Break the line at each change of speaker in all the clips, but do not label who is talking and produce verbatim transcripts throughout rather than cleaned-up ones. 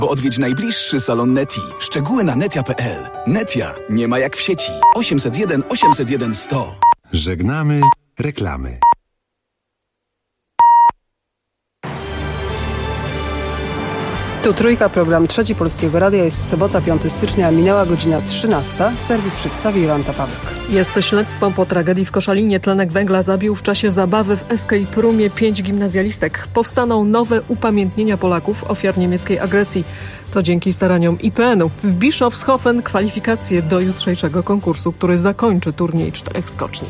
Bo odwiedź najbliższy salon Netii. Szczegóły na netia kropka p l. Netia nie ma jak w sieci. osiemset jeden osiemset jeden sto.
Żegnamy reklamy.
Tu Trójka, program Trzeci Polskiego Radia. Jest sobota, piątego stycznia, minęła godzina trzynasta. Serwis przedstawi Jolanta Pawłek.
Jest śledztwo po tragedii w Koszalinie. Tlenek węgla zabił w czasie zabawy w escape roomie pięć gimnazjalistek. Powstaną nowe upamiętnienia Polaków, ofiar niemieckiej agresji. To dzięki staraniom I P N u. W Bischofshofen kwalifikacje do jutrzejszego konkursu, który zakończy turniej czterech skoczni.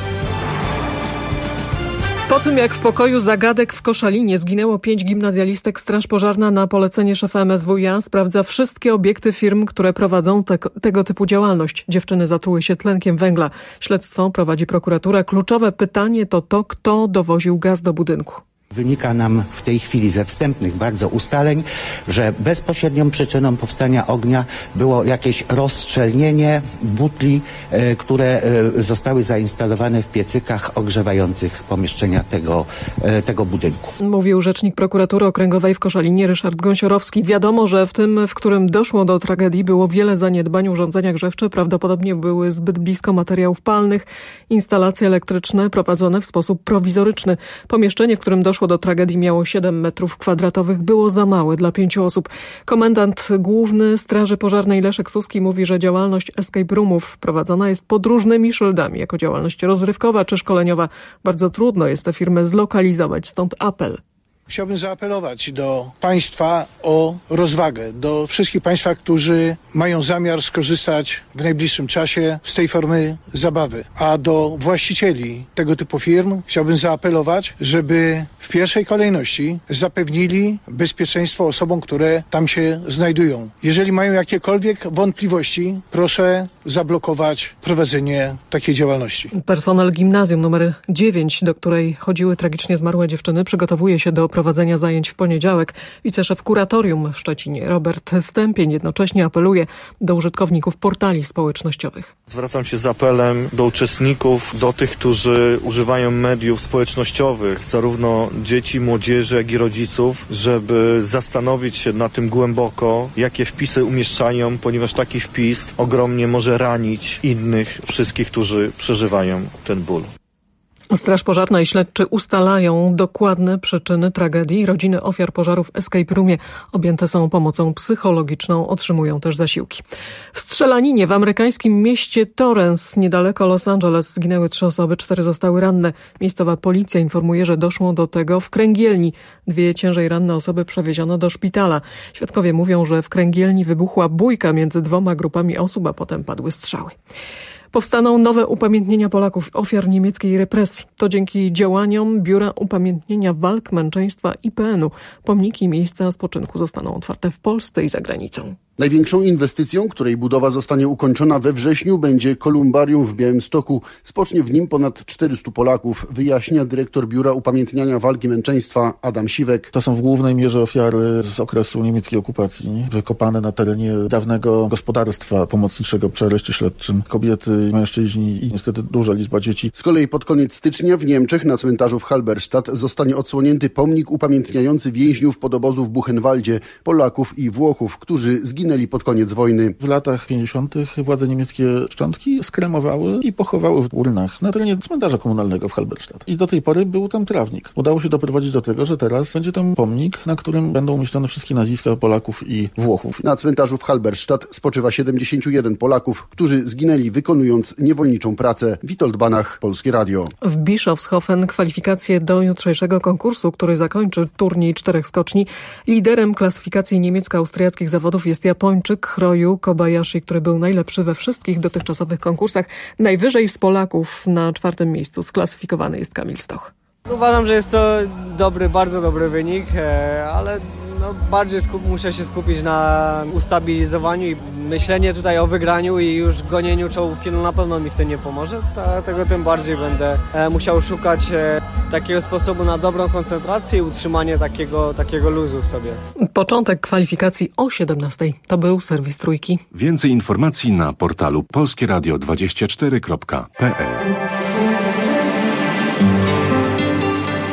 Po tym jak w pokoju zagadek w Koszalinie zginęło pięć gimnazjalistek, Straż Pożarna na polecenie szefa M S W iA sprawdza wszystkie obiekty firm, które prowadzą te, tego typu działalność. Dziewczyny zatruły się tlenkiem węgla. Śledztwo prowadzi prokuratura. Kluczowe pytanie to to, kto dowoził gaz do budynku.
Wynika nam w tej chwili ze wstępnych bardzo ustaleń, że bezpośrednią przyczyną powstania ognia było jakieś rozszczelnienie butli, e, które e, zostały zainstalowane w piecykach ogrzewających pomieszczenia tego, e, tego budynku.
Mówił rzecznik prokuratury okręgowej w Koszalinie Ryszard Gąsiorowski. Wiadomo, że w tym, w którym doszło do tragedii, było wiele zaniedbań. Urządzenia grzewcze prawdopodobnie były zbyt blisko materiałów palnych. Instalacje elektryczne prowadzone w sposób prowizoryczny. Pomieszczenie, w którym doszło do tragedii, miało siedem metrów kwadratowych, było za małe dla pięciu osób. Komendant główny Straży Pożarnej Leszek Suski mówi, że działalność escape roomów prowadzona jest pod różnymi szyldami, jako działalność rozrywkowa czy szkoleniowa. Bardzo trudno jest tę firmę zlokalizować, stąd apel.
Chciałbym zaapelować do państwa o rozwagę, do wszystkich państwa, którzy mają zamiar skorzystać w najbliższym czasie z tej formy zabawy. A do właścicieli tego typu firm chciałbym zaapelować, żeby w pierwszej kolejności zapewnili bezpieczeństwo osobom, które tam się znajdują. Jeżeli mają jakiekolwiek wątpliwości, proszę zablokować prowadzenie takiej działalności.
Personel gimnazjum numer dziewięć, do której chodziły tragicznie zmarłe dziewczyny, przygotowuje się do prowadzenia zajęć w poniedziałek. Wiceszef kuratorium w Szczecinie Robert Stępień jednocześnie apeluje do użytkowników portali społecznościowych.
Zwracam się z apelem do uczestników, do tych, którzy używają mediów społecznościowych, zarówno dzieci, młodzieży, jak i rodziców, żeby zastanowić się nad tym głęboko, jakie wpisy umieszczają, ponieważ taki wpis ogromnie może ranić innych, wszystkich, którzy przeżywają ten ból.
Straż Pożarna i śledczy ustalają dokładne przyczyny tragedii. Rodziny ofiar pożarów w escape roomie objęte są pomocą psychologiczną, otrzymują też zasiłki. W strzelaninie w amerykańskim mieście Torrance, niedaleko Los Angeles, zginęły trzy osoby, cztery zostały ranne. Miejscowa policja informuje, że doszło do tego w kręgielni. Dwie ciężej ranne osoby przewieziono do szpitala. Świadkowie mówią, że w kręgielni wybuchła bójka między dwoma grupami osób, a potem padły strzały. Powstaną nowe upamiętnienia Polaków, ofiar niemieckiej represji. To dzięki działaniom Biura Upamiętnienia Walk Męczeństwa I P N u. Pomniki i miejsca spoczynku zostaną otwarte w Polsce i za granicą.
Największą inwestycją, której budowa zostanie ukończona we wrześniu, będzie kolumbarium w Białymstoku. Spocznie w nim ponad czterystu Polaków, wyjaśnia dyrektor Biura Upamiętniania Walki Męczeństwa Adam Siwek.
To są w głównej mierze ofiary z okresu niemieckiej okupacji, wykopane na terenie dawnego gospodarstwa pomocniczego przy areszcie śledczym. Kobiety, mężczyźni i niestety duża liczba dzieci.
Z kolei pod koniec stycznia w Niemczech na cmentarzu w Halberstadt zostanie odsłonięty pomnik upamiętniający więźniów pod obozu w Buchenwaldzie, Polaków i Włochów, którzy zginęli pod koniec wojny.
W latach pięćdziesiątych władze niemieckie szczątki skremowały i pochowały w urnach na terenie cmentarza komunalnego w Halberstadt. I do tej pory był tam trawnik. Udało się doprowadzić do tego, że teraz będzie tam pomnik, na którym będą umieszczone wszystkie nazwiska Polaków i Włochów.
Na cmentarzu w Halberstadt spoczywa siedemdziesięciu jeden Polaków, którzy zginęli wykonując niewolniczą pracę. Witold Banach, Polskie Radio.
W Bischofshofen kwalifikacje do jutrzejszego konkursu, który zakończy turniej czterech skoczni. Liderem klasyfikacji niemiecko-austriackich zawodów jest Japończyk Ryu Kobayashi, który był najlepszy we wszystkich dotychczasowych konkursach. Najwyżej z Polaków na czwartym miejscu sklasyfikowany jest Kamil Stoch.
Uważam, że jest to dobry, bardzo dobry wynik, ale no bardziej skup, muszę się skupić na ustabilizowaniu i myślenie tutaj o wygraniu i już gonieniu czołówki no na pewno mi w tym nie pomoże, dlatego tym bardziej będę musiał szukać takiego sposobu na dobrą koncentrację i utrzymanie takiego, takiego luzu w sobie.
Początek kwalifikacji o siedemnastej. To był serwis Trójki.
Więcej informacji na portalu polskie radio dwadzieścia cztery kropka p l.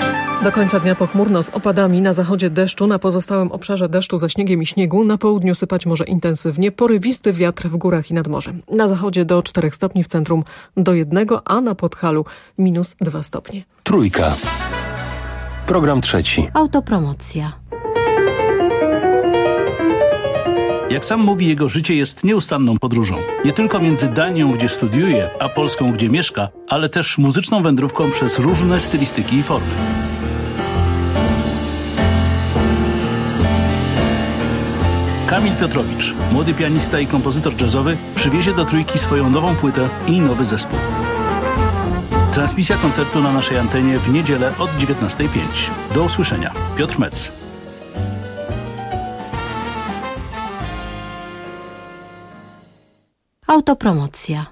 Do końca dnia pochmurno z opadami, na zachodzie deszczu, na pozostałym obszarze deszczu ze śniegiem i śniegu, na południu sypać może intensywnie, porywisty wiatr w górach i nad morzem. Na zachodzie do czterech stopni, w centrum do jednego, a na Podhalu minus dwa stopnie.
Trójka. Program trzeci.
Autopromocja.
Jak sam mówi, jego życie jest nieustanną podróżą. Nie tylko między Danią, gdzie studiuje, a Polską, gdzie mieszka, ale też muzyczną wędrówką przez różne stylistyki i formy. Kamil Piotrowicz, młody pianista i kompozytor jazzowy, przywiezie do Trójki swoją nową płytę i nowy zespół. Transmisja koncertu na naszej antenie w niedzielę od dziewiętnastej pięć. Do usłyszenia. Piotr Metz.
Autopromocja.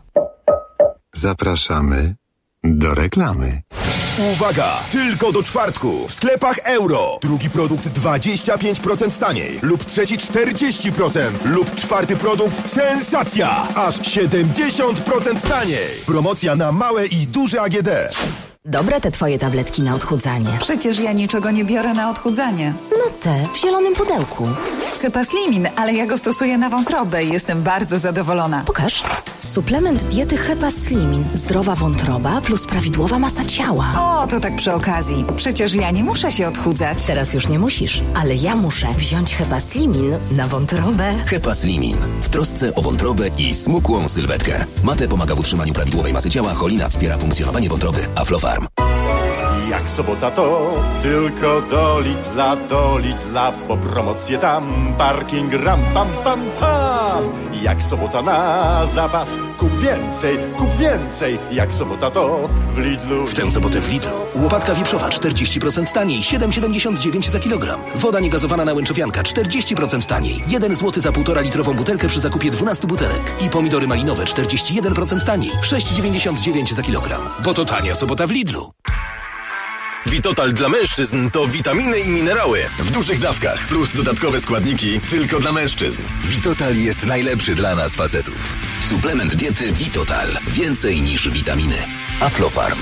Zapraszamy do reklamy.
Uwaga! Tylko do czwartku w sklepach Euro. Drugi produkt dwadzieścia pięć procent taniej lub trzeci czterdzieści procent lub czwarty produkt sensacja! Aż siedemdziesiąt procent taniej. Promocja na małe i duże A G D.
Dobre te twoje tabletki na odchudzanie.
Przecież ja niczego nie biorę na odchudzanie.
No te, w zielonym pudełku.
Hepaslimin, ale ja go stosuję na wątrobę i jestem bardzo zadowolona.
Pokaż. Suplement diety Hepaslimin. Zdrowa wątroba plus prawidłowa masa ciała.
O, to tak przy okazji. Przecież ja nie muszę się odchudzać.
Teraz już nie musisz, ale ja muszę wziąć Hepaslimin na wątrobę.
Hepaslimin. W trosce o wątrobę i smukłą sylwetkę. Mate pomaga w utrzymaniu prawidłowej masy ciała, cholina wspiera funkcjonowanie wątroby, a Aflofarm.
Jak sobota to tylko do Lidla, do Lidla, bo promocje tam, parking ram pam pam pam. Jak sobota na zapas, kup więcej, kup więcej. Jak sobota to w Lidlu.
W tę sobotę w Lidlu łopatka wieprzowa czterdzieści procent taniej, siedem siedemdziesiąt dziewięć za kilogram. Woda niegazowana na łęczowianka czterdzieści procent taniej, jeden złoty za półtora litrową butelkę przy zakupie dwunastu butelek. I pomidory malinowe czterdzieści jeden procent taniej, sześć dziewięćdziesiąt dziewięć za kilogram. Bo to tania sobota w Lidlu.
Vitotal dla mężczyzn to witaminy i minerały w dużych dawkach plus dodatkowe składniki tylko dla mężczyzn.
Vitotal jest najlepszy dla nas facetów. Suplement diety Vitotal. Więcej niż witaminy. Aflofarm.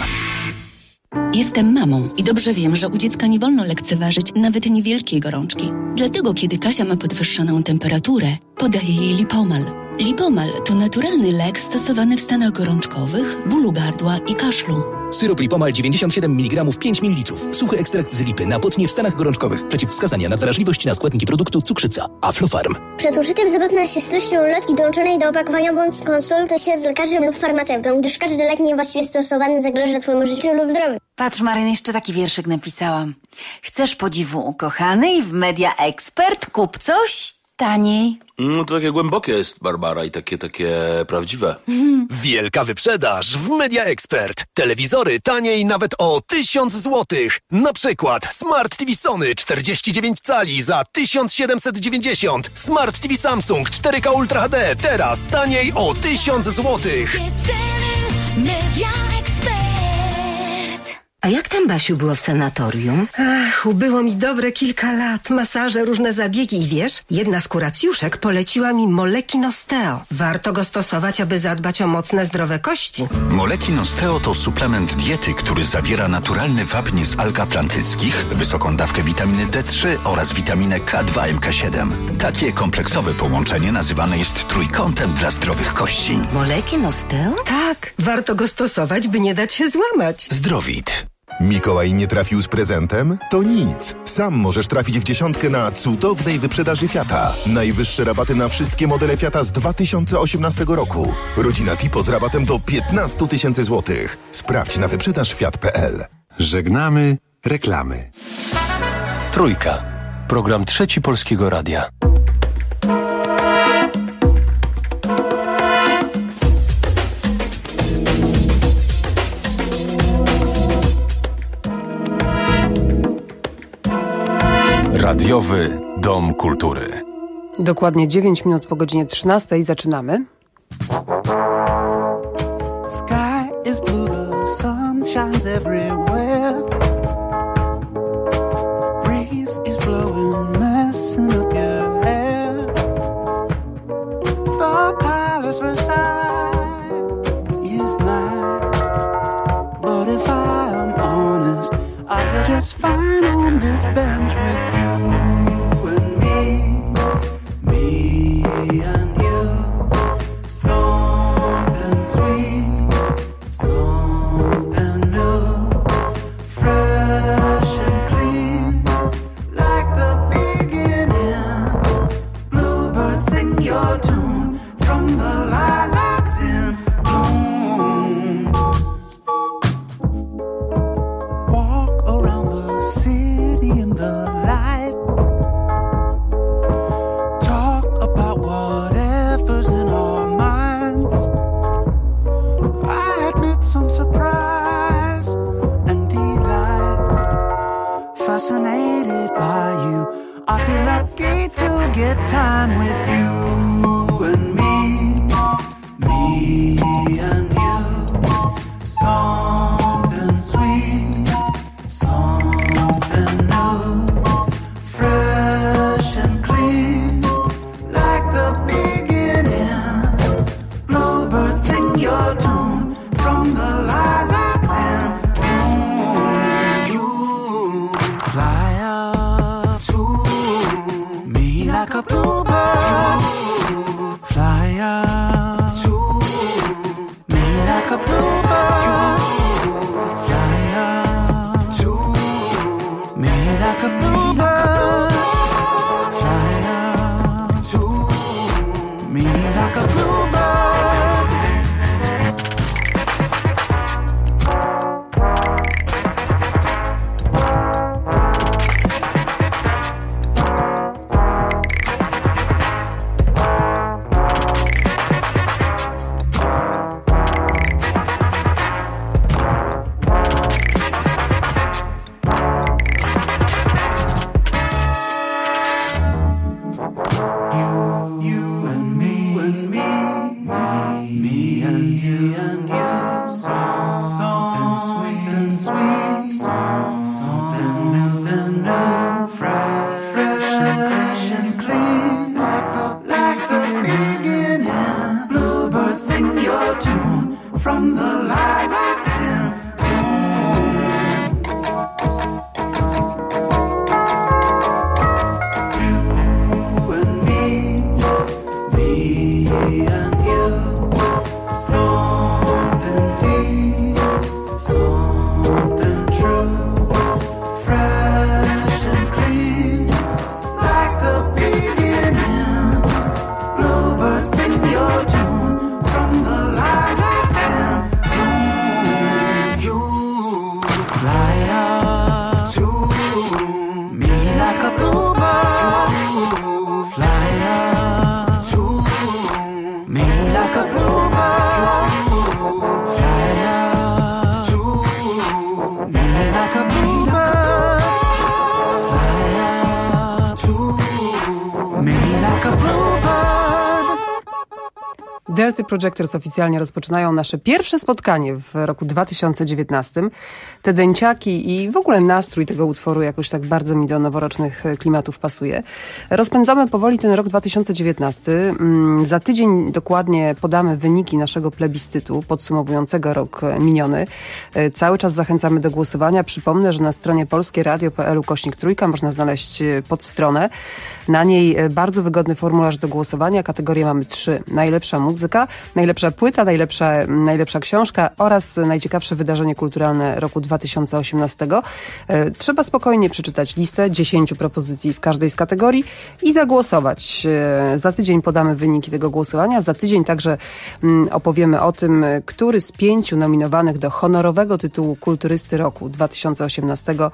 Jestem mamą i dobrze wiem, że u dziecka nie wolno lekceważyć nawet niewielkiej gorączki. Dlatego, kiedy Kasia ma podwyższoną temperaturę, podaję jej Lipomal. Lipomal to naturalny lek stosowany w stanach gorączkowych, bólu gardła i kaszlu.
Syrop Lipomal dziewięćdziesiąt siedem miligramów pięć mililitrów. Suchy ekstrakt z lipy na potnie w stanach gorączkowych. Przeciwwskazania na wrażliwość na składniki produktu cukrzyca. Aflofarm.
Przed użyciem zapewne się styczną ulotki dołączonej do opakowania bądź skonsultuj się z lekarzem lub farmaceutą, gdyż każdy lek niewłaściwie stosowany zagraża twojemu życiu lub zdrowiu.
Patrz, Maryn, jeszcze taki wierszyk napisałam. Chcesz podziwu ukochanej w Media Expert? Kup coś taniej.
No to takie głębokie jest, Barbara, i takie, takie prawdziwe.
Wielka wyprzedaż w Media Expert. Telewizory taniej nawet o tysiąc złotych. Na przykład Smart T V Sony czterdzieści dziewięć cali za tysiąc siedemset dziewięćdziesiąt. Smart T V Samsung cztery K Ultra H D teraz taniej o tysiąc złotych.
Media Expert.
A jak tam, Basiu, było w sanatorium?
Ach, ubyło mi dobre kilka lat. Masaże, różne zabiegi i wiesz, jedna z kuracjuszek poleciła mi Moleki Nosteo. Warto go stosować, aby zadbać o mocne, zdrowe kości.
Moleki Nosteo to suplement diety, który zawiera naturalny wapń z alg atlantyckich, wysoką dawkę witaminy D trzy oraz witaminę K dwa M K siedem. Takie kompleksowe połączenie nazywane jest trójkątem dla zdrowych kości.
Moleki Nosteo?
Tak, warto go stosować, by nie dać się złamać.
Zdrowit.
Mikołaj nie trafił z prezentem? To nic. Sam możesz trafić w dziesiątkę na cudownej wyprzedaży Fiata. Najwyższe rabaty na wszystkie modele Fiata z dwa tysiące osiemnastego roku. Rodzina Tipo z rabatem do piętnaście tysięcy złotych. Sprawdź na wyprzedaż fiat kropka p l.
Żegnamy reklamy.
Trójka. Program Trzeci Polskiego Radia.
Radiowy Dom Kultury.
Dokładnie dziewięć minut po godzinie trzynastej zaczynamy.
Sky is blue, the sun shines everywhere. Breeze is blowing, messing up your hair. The palace Versailles is nice, but if I'm honest, I feel just fine. your tune from the lilacs in bloom. Walk around the city in the light. Talk about whatever's in our minds. I admit some surprise and delight. Fascinated by you, I feel lucky to get time with you and me, me and you. Something sweet, something new, fresh and clean, like the beginning. Bluebirds sing your tune from the lilacs in bloom. You fly up to me like a bluebird. Fly up to me like a bluebird. Fly up to me like a bluebird. Fly up to me like a bluebird.
Dirty Projectors oficjalnie rozpoczynają nasze pierwsze spotkanie w roku dwa tysiące dziewiętnastym. Te dęciaki i w ogóle nastrój tego utworu jakoś tak bardzo mi do noworocznych klimatów pasuje. Rozpędzamy powoli ten rok dwa tysiące dziewiętnasty. Za tydzień dokładnie podamy wyniki naszego plebiscytu podsumowującego rok miniony. Cały czas zachęcamy do głosowania. Przypomnę, że na stronie polskieradio kropka p l ukośnik trójka można znaleźć podstronę. Na niej bardzo wygodny formularz do głosowania. Kategorie mamy trzy. Najlepsza muzyka, najlepsza płyta, najlepsza, najlepsza książka oraz najciekawsze wydarzenie kulturalne roku dwa tysiące osiemnastego. Trzeba spokojnie przeczytać listę dziesięciu propozycji w każdej z kategorii i zagłosować. Za tydzień podamy wyniki tego głosowania. Za tydzień także opowiemy o tym, który z pięciu nominowanych do honorowego tytułu Kulturysty Roku dwa tysiące osiemnastego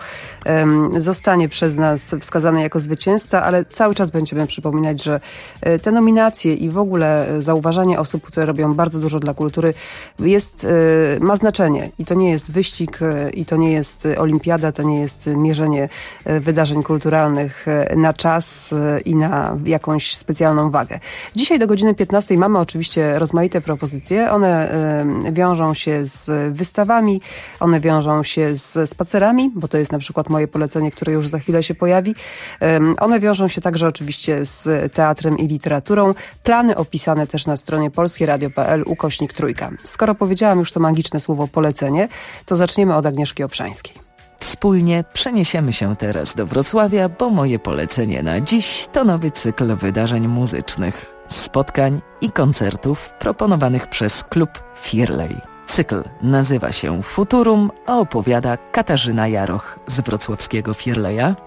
zostanie przez nas wskazany jako zwycięzca, ale cały czas będziemy przypominać, że te nominacje i w ogóle zauważanie osób, które robią bardzo dużo dla kultury jest, ma znaczenie. I to nie jest wyścig, i to nie jest olimpiada, to nie jest mierzenie wydarzeń kulturalnych na czas i na jakąś specjalną wagę. Dzisiaj do godziny piętnastej mamy oczywiście rozmaite propozycje. One wiążą się z wystawami, one wiążą się z spacerami, bo to jest na przykład moje polecenie, które już za chwilę się pojawi. One wiążą się także oczywiście z teatrem i literaturą. Plany opisane też na stronie polskieradio kropka p l ukośnik trójka. Skoro powiedziałam już to magiczne słowo polecenie, to zaczniemy od Agnieszki Obszańskiej.
Wspólnie przeniesiemy się teraz do Wrocławia, bo moje polecenie na dziś to nowy cykl wydarzeń muzycznych, spotkań i koncertów proponowanych przez klub Firlej. Cykl nazywa się Futurum, a opowiada Katarzyna Jaroch z wrocławskiego Firleja.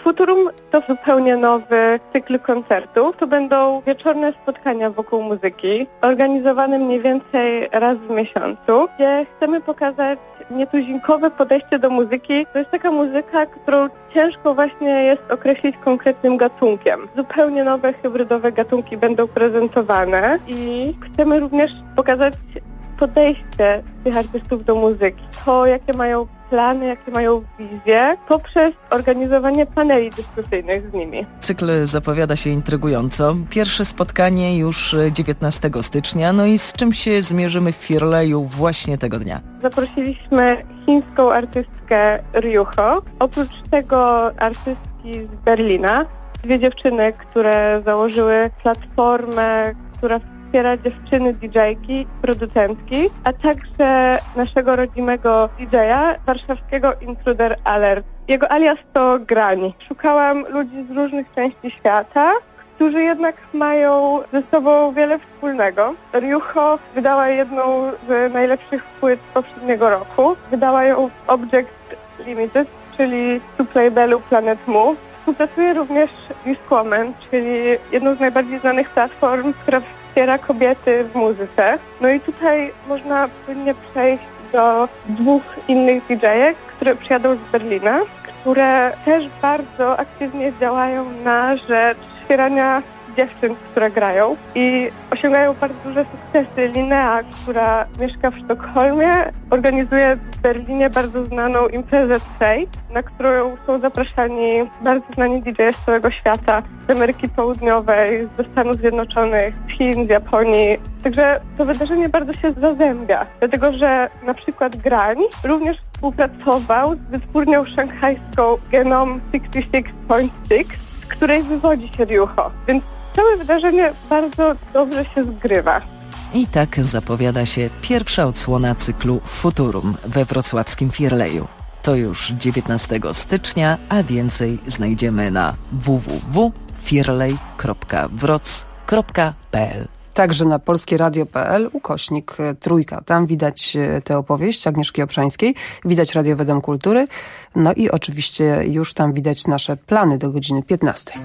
Futurum to zupełnie nowy cykl koncertów. To będą wieczorne spotkania wokół muzyki, organizowane mniej więcej raz w miesiącu, gdzie chcemy pokazać nietuzinkowe podejście do muzyki. To jest taka muzyka, którą ciężko właśnie jest określić konkretnym gatunkiem. Zupełnie nowe, hybrydowe gatunki będą prezentowane i chcemy również pokazać podejście tych artystów do muzyki. To, jakie mają plany, jakie mają wizje, poprzez organizowanie paneli dyskusyjnych z nimi.
Cykl zapowiada się intrygująco. Pierwsze spotkanie już dziewiętnastego stycznia. No i z czym się zmierzymy w Firleju właśnie tego dnia?
Zaprosiliśmy chińską artystkę Ryuho. Oprócz tego artystki z Berlina. Dwie dziewczyny, które założyły platformę, która wspiera dziewczyny didżejki, producentki, a także naszego rodzimego didżeja, warszawskiego Intruder Alert. Jego alias to Grani. Szukałam ludzi z różnych części świata, którzy jednak mają ze sobą wiele wspólnego. Ryuho wydała jedną z najlepszych płyt poprzedniego roku. Wydała ją w Object Limited, czyli sublabelu Planet Move. Współpracuje również z Discwoman, czyli jedną z najbardziej znanych platform, która wspiera kobiety w muzyce. No i tutaj można płynnie przejść do dwóch innych didżejek, które przyjadą z Berlina, które też bardzo aktywnie działają na rzecz wspierania dziewczyn, które grają i osiągają bardzo duże sukcesy. Linnea, która mieszka w Sztokholmie, organizuje w Berlinie bardzo znaną imprezę Trade, na którą są zapraszani bardzo znani didżeje z całego świata, z Ameryki Południowej, ze Stanów Zjednoczonych, z Chin, z Japonii. Także to wydarzenie bardzo się zazębia, dlatego że na przykład Grani również współpracował z wytwórnią szanghajską Genome sześćdziesiąt sześć sześć, z której wywodzi się Ryuho. Więc całe wydarzenie bardzo dobrze się zgrywa.
I tak zapowiada się pierwsza odsłona cyklu Futurum we wrocławskim Firleju. To już dziewiętnastego stycznia, a więcej znajdziemy na w w w kropka firlej kropka wroc kropka p l.
Także na polskieradio kropka p l ukośnik trójka. Tam widać tę opowieść Agnieszki Obszańskiej, widać Radiowy Dom Kultury, no i oczywiście już tam widać nasze plany do godziny piętnastej.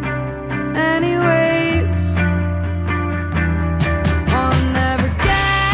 Anyways, I'll never get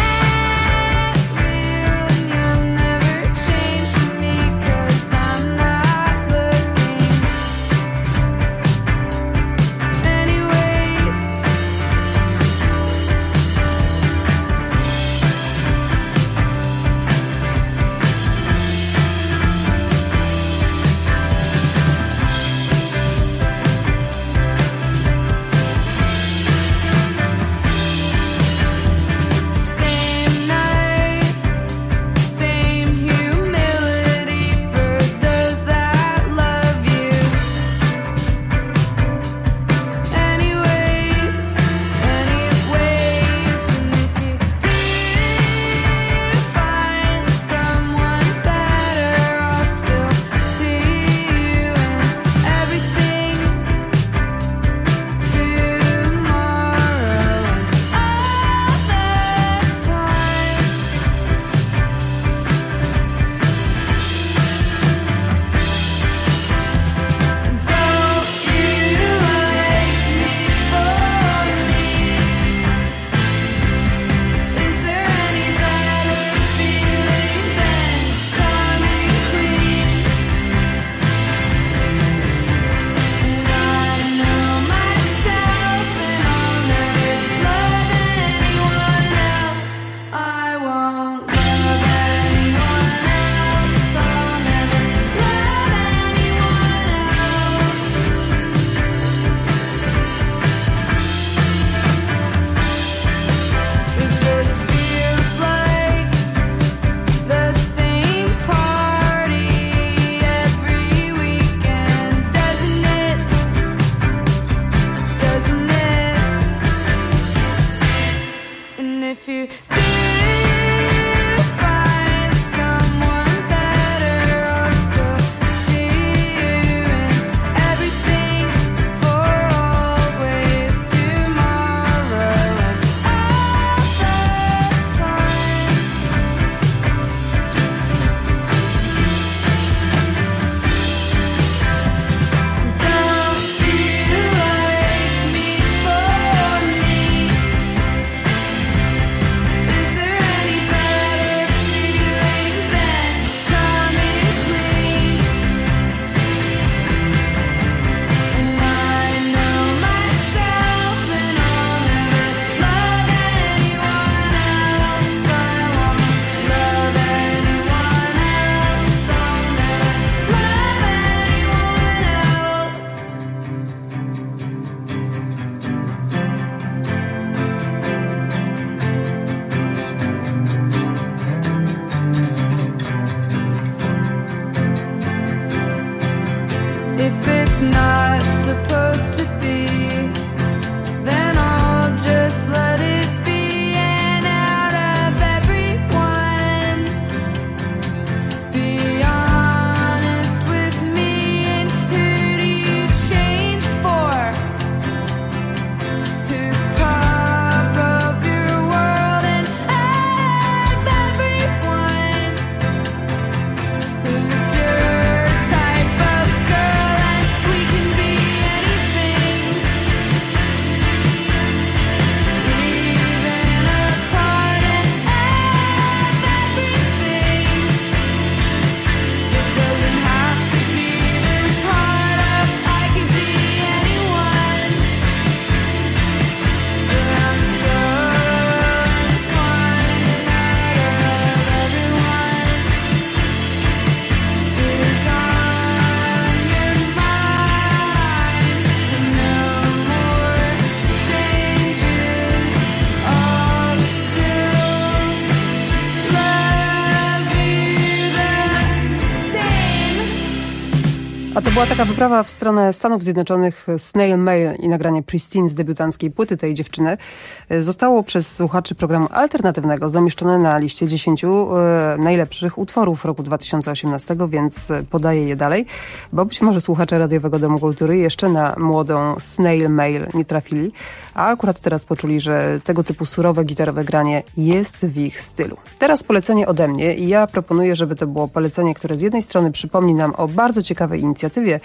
A to była taka wyprawa w stronę Stanów Zjednoczonych, Snail Mail i nagranie Pristine z debiutanckiej płyty tej dziewczyny zostało przez słuchaczy programu alternatywnego zamieszczone na liście dziesięciu e, najlepszych utworów roku dwa tysiące osiemnastego, więc podaję je dalej, bo być może słuchacze Radiowego Domu Kultury jeszcze na młodą Snail Mail nie trafili, a akurat teraz poczuli, że tego typu surowe gitarowe granie jest w ich stylu. Teraz polecenie ode mnie i ja proponuję, żeby to było polecenie, które z jednej strony przypomni nam o bardzo ciekawej inicjatywie,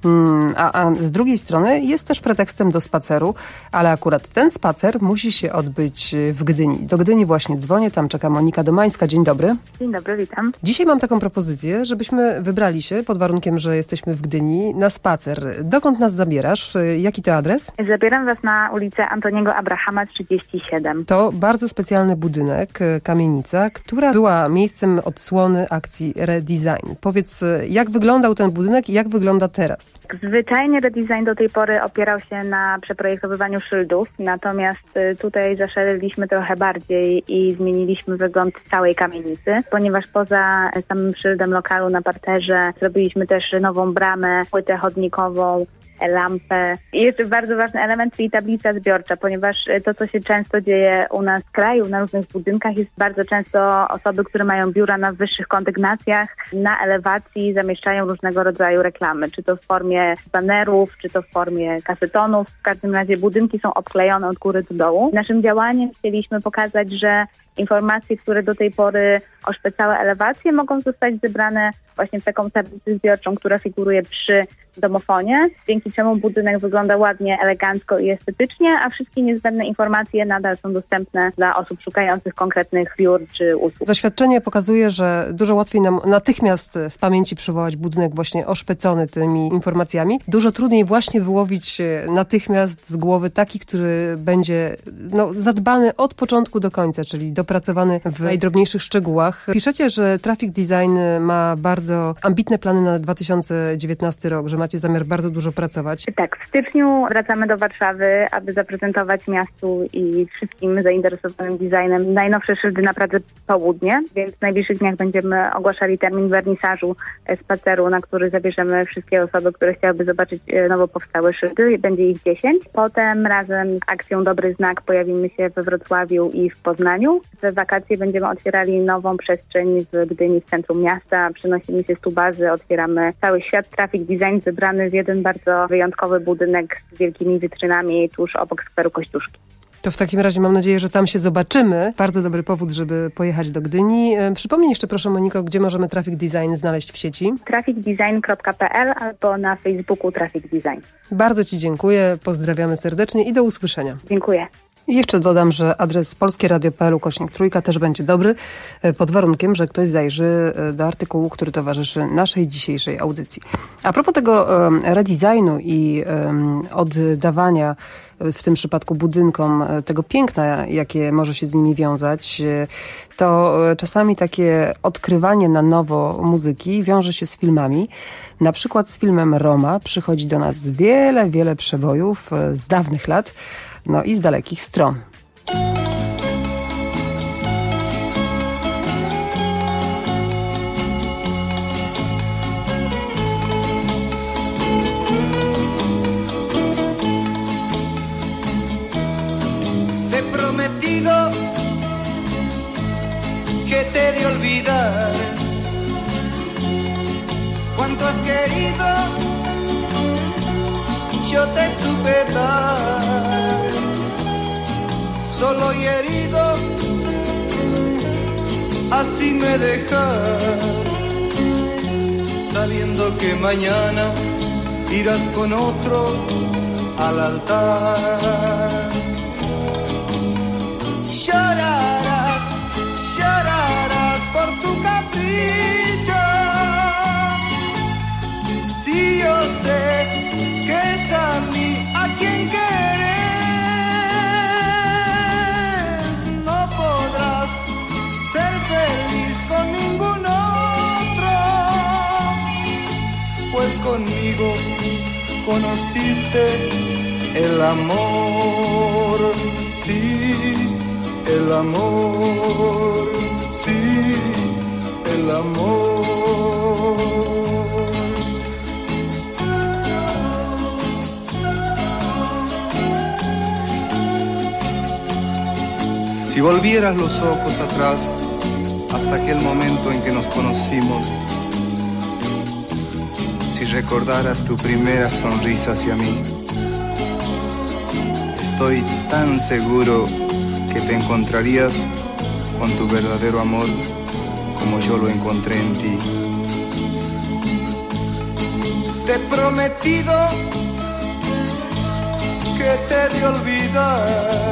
a, a z drugiej strony jest też pretekstem do spaceru, ale akurat ten spacer musi się odbyć w Gdyni. Do Gdyni właśnie dzwonię, tam czeka Monika Domańska. Dzień dobry.
Dzień dobry, witam.
Dzisiaj mam taką propozycję, żebyśmy wybrali się, pod warunkiem, że jesteśmy w Gdyni, na spacer. Dokąd nas zabierasz? Jaki to adres?
Zabieram was na ulicę Antoniego Abrahama trzydzieści siedem.
To bardzo specjalny budynek, kamienica, która była miejscem odsłony akcji Redesign. Powiedz, jak wyglądał ten budynek i jak wygląda teraz?
Zwyczajnie Redesign do tej pory opierał się na przeprojektowywaniu szyldów, natomiast tutaj zaszaleliśmy trochę bardziej i zmieniliśmy wygląd całej kamienicy, ponieważ poza samym szyldem lokalu na parterze zrobiliśmy też nową bramę, płytę chodnikową, lampę. I jeszcze bardzo ważny element, czyli tablica zbiorcza, ponieważ to, co się często dzieje u nas w kraju, na różnych budynkach, jest bardzo często osoby, które mają biura na wyższych kondygnacjach, na elewacji zamieszczają różnego rodzaju reklamy, czy to w formie banerów, czy to w formie kasetonów. W każdym razie budynki są obklejone od góry do dołu. Naszym działaniem chcieliśmy pokazać, że informacje, które do tej pory oszpecały elewacje, mogą zostać zebrane właśnie w taką tablicę zbiorczą, która figuruje przy domofonie, dzięki czemu budynek wygląda ładnie, elegancko i estetycznie, a wszystkie niezbędne informacje nadal są dostępne dla osób szukających konkretnych biur czy usług.
Doświadczenie pokazuje, że dużo łatwiej nam natychmiast w pamięci przywołać budynek właśnie oszpecony tymi informacjami. Dużo trudniej właśnie wyłowić natychmiast z głowy taki, który będzie no, zadbany od początku do końca, czyli dopracowany w najdrobniejszych szczegółach. Piszecie, że Traffic Design ma bardzo ambitne plany na dwa tysiące dziewiętnasty rok, że macie zamiar bardzo dużo pracować.
Tak, w styczniu wracamy do Warszawy, aby zaprezentować miastu i wszystkim zainteresowanym designem najnowsze szyldy na Pradze Południe, więc w najbliższych dniach będziemy ogłaszali termin wernisażu spaceru, na który zabierzemy wszystkie osoby, które chciałyby zobaczyć nowo powstałe szyldy. Będzie ich dziesięć. Potem razem z akcją Dobry Znak pojawimy się we Wrocławiu i w Poznaniu. W wakacje będziemy otwierali nową przestrzeń w Gdyni, w centrum miasta. Przenosimy się z Tubazy, otwieramy cały świat Traffic Design zebrany w jeden bardzo wyjątkowy budynek z wielkimi witrynami tuż obok skweru Kościuszki.
To w takim razie mam nadzieję, że tam się zobaczymy. Bardzo dobry powód, żeby pojechać do Gdyni. Przypomnij jeszcze proszę, Moniko, gdzie możemy Traffic Design znaleźć w sieci?
traffic design kropka p l albo na Facebooku Traffic Design.
Bardzo Ci dziękuję, pozdrawiamy serdecznie i do usłyszenia.
Dziękuję.
I jeszcze dodam, że adres polskieradio.pl ukośnik trójka też będzie dobry, pod warunkiem, że ktoś zajrzy do artykułu, który towarzyszy naszej dzisiejszej audycji. A propos tego um, redesignu i um, oddawania w tym przypadku budynkom tego piękna, jakie może się z nimi wiązać, to czasami takie odkrywanie na nowo muzyki wiąże się z filmami. Na przykład z filmem Roma przychodzi do nas wiele, wiele przebojów z dawnych lat, no i z dalekich stron.
Te he prometido que te he de olvidar cuánto has querido, yo te supe dar. Solo y herido, así me dejas, sabiendo que mañana irás con otro al altar. Llorarás, llorarás por tu capricho, si yo sé que es a mí a quien quieres. Feliz con ningún otro, pues conmigo conociste el amor, sí, el amor, sí, el amor.
Si volvieras los ojos atrás hasta aquel momento en que nos conocimos, si recordaras tu primera sonrisa hacia mí, estoy tan seguro que te encontrarías con tu verdadero amor como yo lo encontré en ti.
Te he prometido que te he de olvidar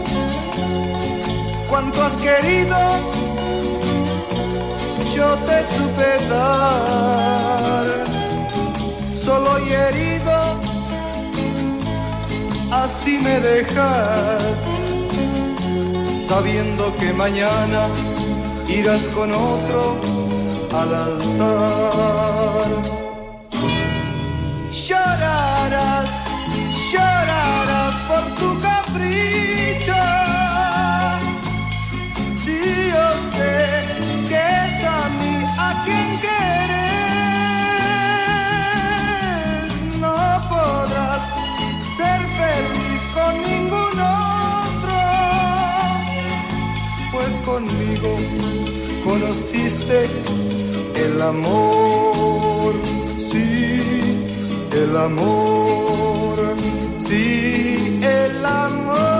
cuánto has querido, yo te supe dar, solo y herido, así me dejas, sabiendo que mañana irás con otro al altar. Llorarás, llorarás por tu capricho, si yo sé que es a mí a quien quieres, no podrás ser feliz con ningún otro, pues conmigo conociste el amor, sí, el amor, sí, el amor.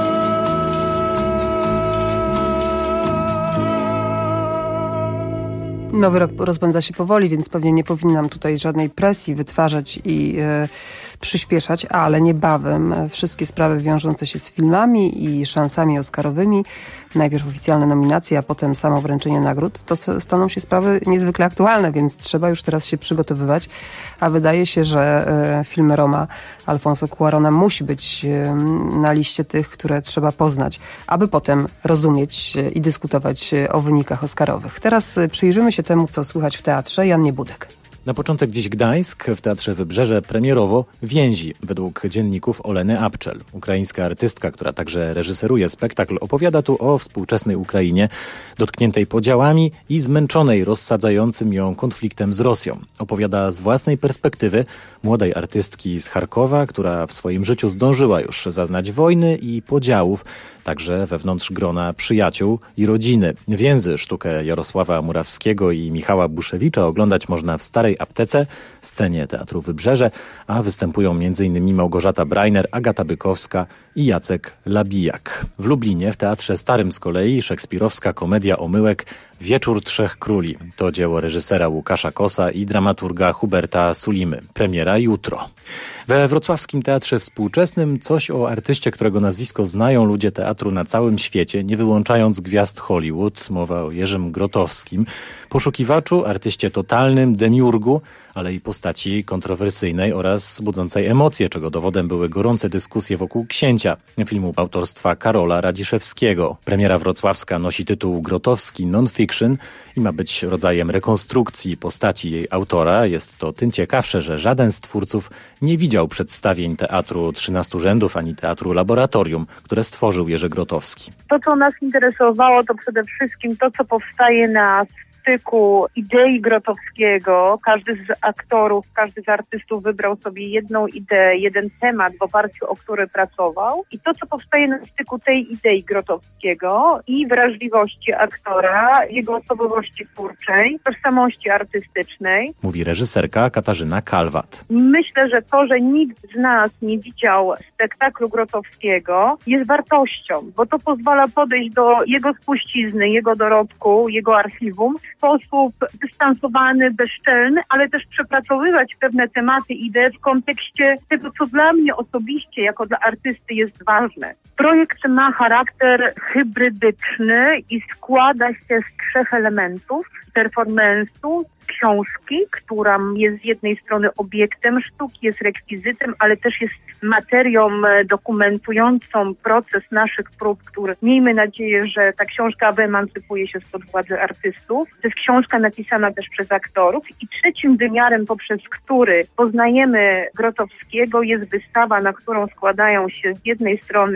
Nowy rok rozpędza się powoli, więc pewnie nie powinnam tutaj żadnej presji wytwarzać i e, przyspieszać, ale niebawem wszystkie sprawy wiążące się z filmami i szansami oscarowymi, najpierw oficjalne nominacje, a potem samo wręczenie nagród, to staną się sprawy niezwykle aktualne, więc trzeba już teraz się przygotowywać, a wydaje się, że e, film Roma Alfonso Cuarona musi być e, na liście tych, które trzeba poznać, aby potem rozumieć e, i dyskutować o wynikach oscarowych. Teraz e, przyjrzymy się temu, co słychać w teatrze. Jan Niebudek.
Na początek dziś Gdańsk, w Teatrze Wybrzeże premierowo Więzi, według dzienników Oleny Apczel. Ukraińska artystka, która także reżyseruje spektakl, opowiada tu o współczesnej Ukrainie, dotkniętej podziałami i zmęczonej rozsadzającym ją konfliktem z Rosją. Opowiada z własnej perspektywy młodej artystki z Charkowa, która w swoim życiu zdążyła już zaznać wojny i podziałów, także wewnątrz grona przyjaciół i rodziny. Więzy, sztukę Jarosława Murawskiego i Michała Buszewicza oglądać można w Starej Aptece, scenie Teatru Wybrzeże, a występują m.in. Małgorzata Brajner, Agata Bykowska i Jacek Labijak. W Lublinie, w Teatrze Starym z kolei, szekspirowska komedia Omyłek Wieczór Trzech Króli. To dzieło reżysera Łukasza Kosa i dramaturga Huberta Sulimy. Premiera jutro. We wrocławskim Teatrze Współczesnym coś o artyście, którego nazwisko znają ludzie teatru na całym świecie, nie wyłączając gwiazd Hollywood. Mowa o Jerzym Grotowskim, poszukiwaczu, artyście totalnym, demiurgu, ale i postaci kontrowersyjnej oraz budzącej emocje, czego dowodem były gorące dyskusje wokół Księcia, filmu autorstwa Karola Radziszewskiego. Premiera wrocławska nosi tytuł Grotowski Non-Fiction i ma być rodzajem rekonstrukcji postaci jej autora. Jest to tym ciekawsze, że żaden z twórców nie widział przedstawień Teatru trzynastu Rzędów ani Teatru Laboratorium, które stworzył Jerzy Grotowski.
To, co nas interesowało, to przede wszystkim to, co powstaje na styku idei Grotowskiego. Każdy z aktorów, każdy z artystów wybrał sobie jedną ideę, jeden temat, w oparciu o który pracował. I to, co powstaje na styku tej idei Grotowskiego i wrażliwości aktora, jego osobowości twórczej, tożsamości artystycznej.
Mówi reżyserka Katarzyna Kalwat.
Myślę, że to, że nikt z nas nie widział spektaklu Grotowskiego, jest wartością, bo to pozwala podejść do jego spuścizny, jego dorobku, jego archiwum w sposób dystansowany, bezczelny, ale też przepracowywać pewne tematy, idee w kontekście tego, co dla mnie osobiście, jako dla artysty, jest ważne. Projekt ma charakter hybrydyczny i składa się z trzech elementów: performance'u, książki, która jest z jednej strony obiektem sztuki, jest rekwizytem, ale też jest materią dokumentującą proces naszych prób, który, miejmy nadzieję, że ta książka wyemancypuje się spod władzy artystów. To jest książka napisana też przez aktorów. I trzecim wymiarem, poprzez który poznajemy Grotowskiego, jest wystawa, na którą składają się z jednej strony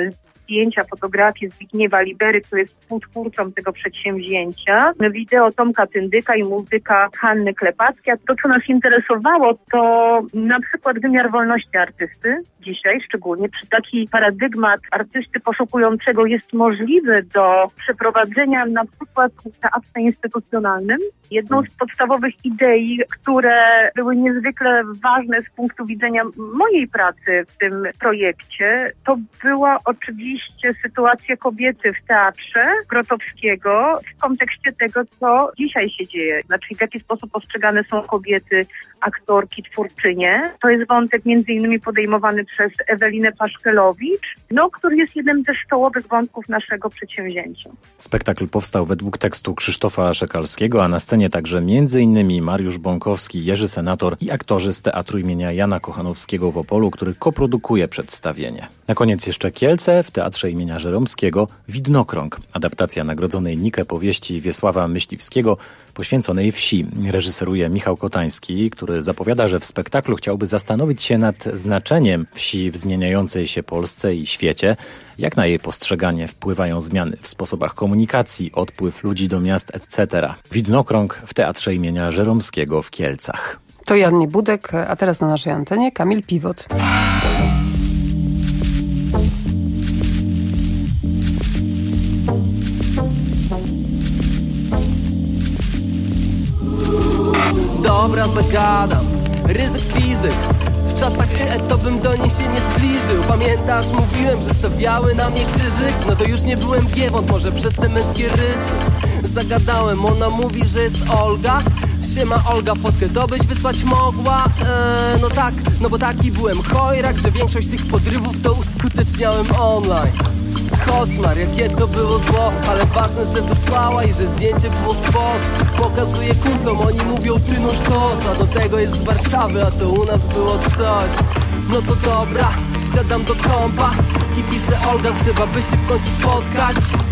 zdjęcia, fotografie Zbigniewa Libery, który jest współtwórcą tego przedsięwzięcia, wideo Tomka Tyndyka i muzyka Hanny Klepackiej. A to, co nas interesowało, to na przykład wymiar wolności artysty. Dzisiaj szczególnie przy taki paradygmat artysty poszukującego jest możliwy do przeprowadzenia na przykład w teatrze instytucjonalnym. Jedną z podstawowych idei, które były niezwykle ważne z punktu widzenia mojej pracy w tym projekcie, to była oczywiście sytuacja kobiety w teatrze Grotowskiego w kontekście tego, co dzisiaj się dzieje. Znaczy w jaki sposób postrzegane są kobiety, aktorki, twórczynie. To jest wątek między innymi podejmowany przez Ewelinę Paszkelowicz, no, który jest jednym ze stołowych wątków naszego przedsięwzięcia.
Spektakl powstał według tekstu Krzysztofa Szekalskiego, a na scenie także między innymi Mariusz Bąkowski, Jerzy Senator i aktorzy z Teatru imienia Jana Kochanowskiego w Opolu, który koprodukuje przedstawienie. Na koniec jeszcze Kielce, w Teatrze imienia Żeromskiego Widnokrąg, adaptacja nagrodzonej Nikę powieści Wiesława Myśliwskiego poświęconej wsi. Reżyseruje Michał Kotański, który zapowiada, że w spektaklu chciałby zastanowić się nad znaczeniem wsi w zmieniającej się Polsce i świecie, jak na jej postrzeganie wpływają zmiany w sposobach komunikacji, odpływ ludzi do miast, et cetera. Widnokrąg w Teatrze imienia Żeromskiego w Kielcach.
To Jan Niebudek, a teraz na naszej antenie Kamil Piwot.
Dobra, zagadam, ryzyk fizyk. W czasach I E to bym do niej się nie zbliżył. Pamiętasz, mówiłem, że stawiały na mnie krzyżyk? No to już nie byłem giewont, może przez te męskie rysy. Zagadałem, ona mówi, że jest Olga. Siema Olga, fotkę to byś wysłać mogła? Eee, no tak, no bo taki byłem chojrak, że większość tych podrywów to uskuteczniałem online. Koszmar, jakie to było zło, ale ważne, że wysłała i że zdjęcie było spot. Pokazuję kumplom, oni mówią ty no sztos, a do tego jest z Warszawy, a to u nas było coś. No to dobra, siadam do kompa i piszę Olga, trzeba by się w końcu spotkać.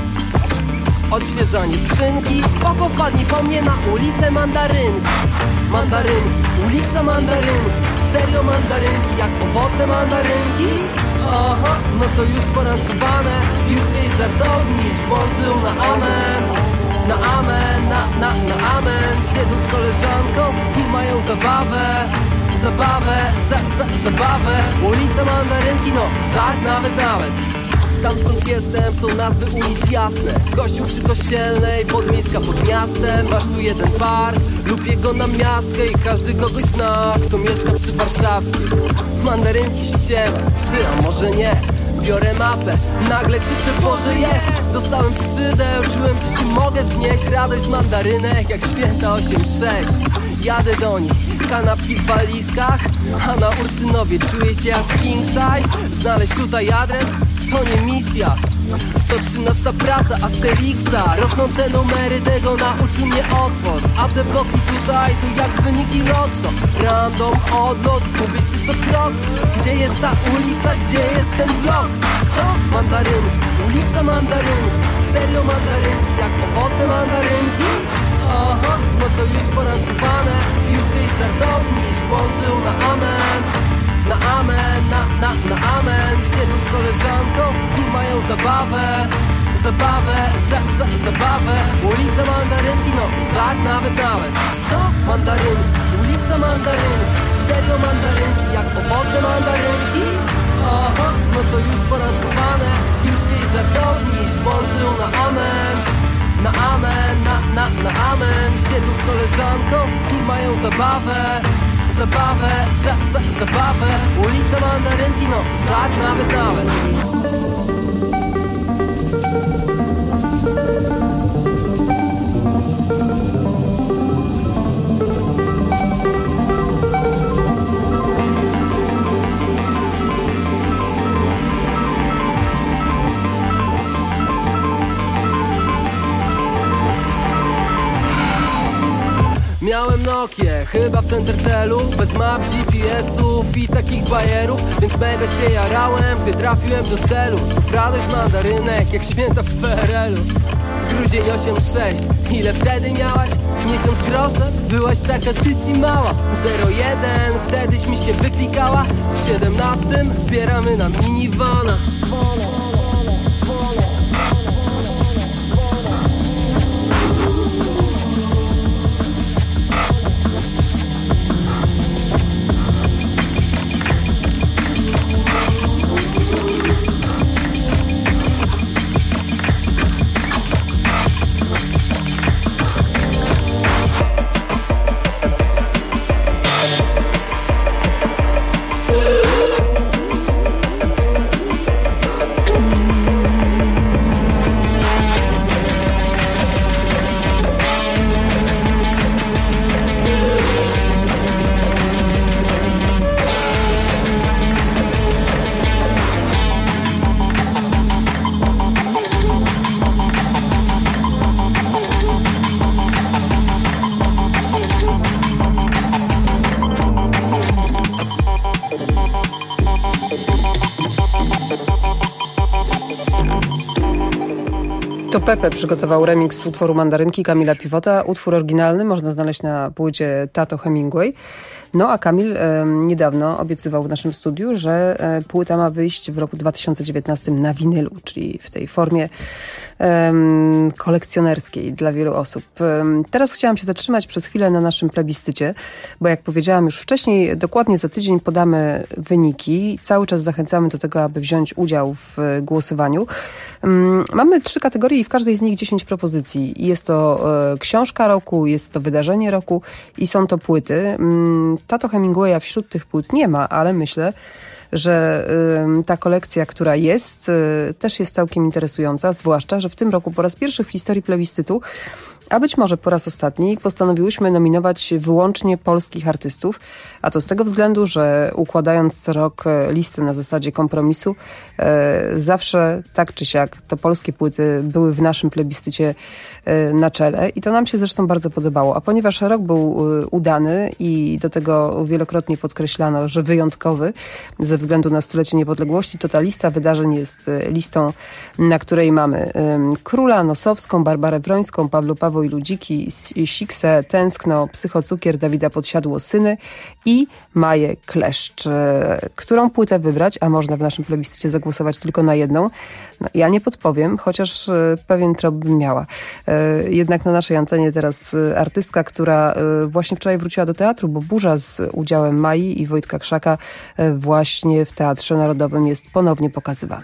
Odświeżanie skrzynki, spoko, wpadnij po mnie na ulicę Mandarynki. Mandarynki, ulica Mandarynki, serio mandarynki, jak owoce mandarynki. Aha, no to już porankowane, już się żartowniś włączył na amen. Na amen, na, na, na amen. Siedzą z koleżanką i mają zabawę. Zabawę, za, za, zabawę. Ulica Mandarynki, no żart nawet nawet. Tam skąd jestem są nazwy ulic jasne. Kościół przy Kościelnej, podmiejska pod miastem. Masz tu jeden park lub jego namiastkę i każdy kogoś zna, kto mieszka przy Warszawskiej. Mandarynki ściema, ty a może nie. Biorę mapę, nagle krzyczę Boże jest. Zostałem skrzydeł, czułem, że się mogę wznieść. Radość z mandarynek jak święta osiem sześć. Jadę do nich, kanapki w walizkach, a na Ursynowie czuję się jak king size. Znaleźć tutaj adres to nie misja. To trzynasta praca Asterixa. Rosnące numery tego nauczył mnie Oxford. A te bloki tutaj to jak wyniki lotto. Random odlot, gubię się co krok. Gdzie jest ta ulica, gdzie jest ten blok? Co? Mandarynki, ulica Mandarynki. Serio mandarynki, jak owoce mandarynki. Aha, no to już porankowane, już się żartowniś włączył na amen. Na amen, na, na, na amen. Siedzą z koleżanką i mają zabawę. Zabawę, za, za, zabawę. Ulica Mandarynki, no żart nawet nawet. Co? Mandarynki, ulica Mandarynki. Serio mandarynki, jak owoce mandarynki. Aha, no to już porankowane, już się żartowniś włączył na amen. Na amen, na, na, na amen. Siedzą z koleżanką i mają zabawę. Zabawę, za, za, zabawę. Ulica Mandarynki, no żart nawet nawet. Miałem Nokię, chyba w Centertelu, bez map, G P S-ów i takich bajerów, więc mega się jarałem, gdy trafiłem do celu. W radość z mandarynek, jak święta w P R L-u. Grudzień osiem sześć, ile wtedy miałaś? Miesiąc grosze? Byłaś taka tyci mała. Zero jeden, wtedyś mi się wyklikała. W siedemnastym zbieramy na minivana.
Pepe przygotował remix utworu Mandarynki Kamila Piwota. Utwór oryginalny można znaleźć na płycie Tato Hemingway. No a Kamil e, niedawno obiecywał w naszym studiu, że e, płyta ma wyjść w roku dwa tysiące dziewiętnastym na winylu, czyli w tej formie e, kolekcjonerskiej dla wielu osób. E, teraz chciałam się zatrzymać przez chwilę na naszym plebiscycie, bo jak powiedziałam już wcześniej, dokładnie za tydzień podamy wyniki. Cały czas zachęcamy do tego, aby wziąć udział w głosowaniu. Mamy trzy kategorie i w każdej z nich dziesięć propozycji. Jest to e, książka roku, jest to wydarzenie roku i są to płyty. Tato Hemingwaya wśród tych płyt nie ma, ale myślę, że y, ta kolekcja, która jest, y, też jest całkiem interesująca, zwłaszcza, że w tym roku po raz pierwszy w historii plebiscytu, a być może po raz ostatni, postanowiłyśmy nominować wyłącznie polskich artystów, a to z tego względu, że układając co rok listę na zasadzie kompromisu, e, zawsze tak czy siak to polskie płyty były w naszym plebiscycie e, na czele i to nam się zresztą bardzo podobało. A ponieważ rok był e, udany i do tego wielokrotnie podkreślano, że wyjątkowy ze względu na stulecie niepodległości, to ta lista wydarzeń jest e, listą, na której mamy e, Króla, Nosowską, Barbarę Wrońską, Pawlu Paweł i Ludziki, Siksę, Tęskno, Psychocukier, Dawida Podsiadło, Syny i Maję Kleszcz. Którą płytę wybrać, a można w naszym plebiscycie zagłosować tylko na jedną? No, ja nie podpowiem, chociaż pewien trop bym miała. Jednak na naszej antenie teraz artystka, która właśnie wczoraj wróciła do teatru, bo Burza z udziałem Mai i Wojtka Krzaka właśnie w Teatrze Narodowym jest ponownie pokazywana.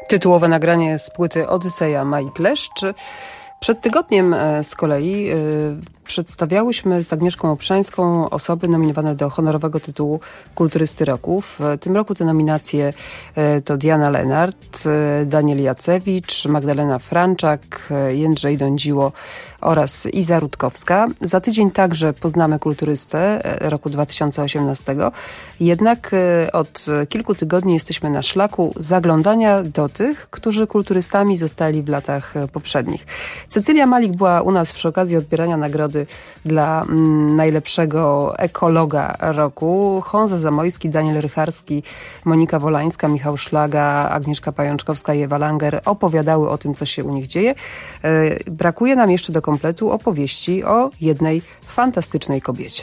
Tytułowe nagranie z płyty Odyseja Mai Kleszcz. Przed tygodniem z kolei y, przedstawiałyśmy z Agnieszką Obszańską osoby nominowane do honorowego tytułu Kulturysty Roku. W tym roku te nominacje y, to Diana Lenart, y, Daniel Jacewicz, Magdalena Franczak, y, Jędrzej Dądziło oraz Iza Rutkowska. Za tydzień także poznamy kulturystę roku dwa tysiące osiemnastego. Jednak y, od kilku tygodni jesteśmy na szlaku zaglądania do tych, którzy kulturystami zostali w latach poprzednich. Cecylia Malik była u nas przy okazji odbierania nagrody dla mm, najlepszego ekologa roku. Honza Zamojski, Daniel Rycharski, Monika Wolańska, Michał Szlaga, Agnieszka Pajączkowska i Ewa Langer opowiadały o tym, co się u nich dzieje. E, brakuje nam jeszcze do kompletu opowieści o jednej fantastycznej kobiecie.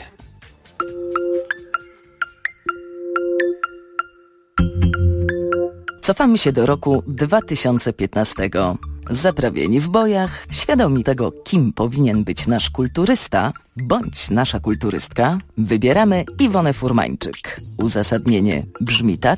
Cofamy się do roku dwa tysiące piętnastego. Zaprawieni w bojach, świadomi tego, kim powinien być nasz kulturysta, bądź nasza kulturystka, wybieramy Iwonę Furmańczyk. Uzasadnienie brzmi tak: